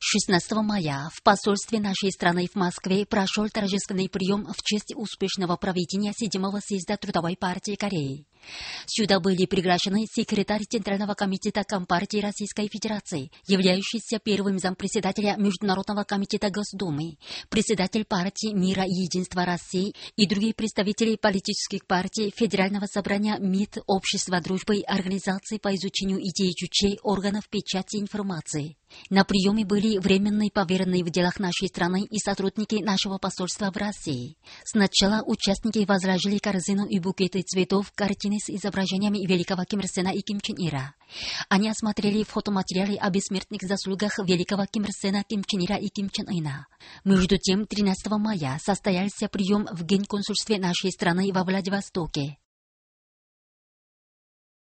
16 мая в посольстве нашей страны в Москве прошел торжественный прием в честь успешного проведения 7-го съезда Трудовой партии Кореи. Сюда были приглашены секретарь Центрального комитета Компартии Российской Федерации, являющийся первым зампредседателя Международного комитета Госдумы, председатель партии Мира и Единства России и другие представители политических партий Федерального собрания МИД, Общества дружбы, Организации по изучению идей Чучей, органов печати и информации. На приеме были временные поверенные в делах нашей страны и сотрудники нашего посольства в России. Сначала участники возложили корзину и букеты цветов, картины с изображениями великого Ким Ир Сена и Ким Чен Ира. Они осмотрели фотоматериалы о бессмертных заслугах великого Ким Ир Сена, Ким Чен Ира и Ким Чен Ына. Между тем, 13 мая состоялся прием в генконсульстве нашей страны во Владивостоке.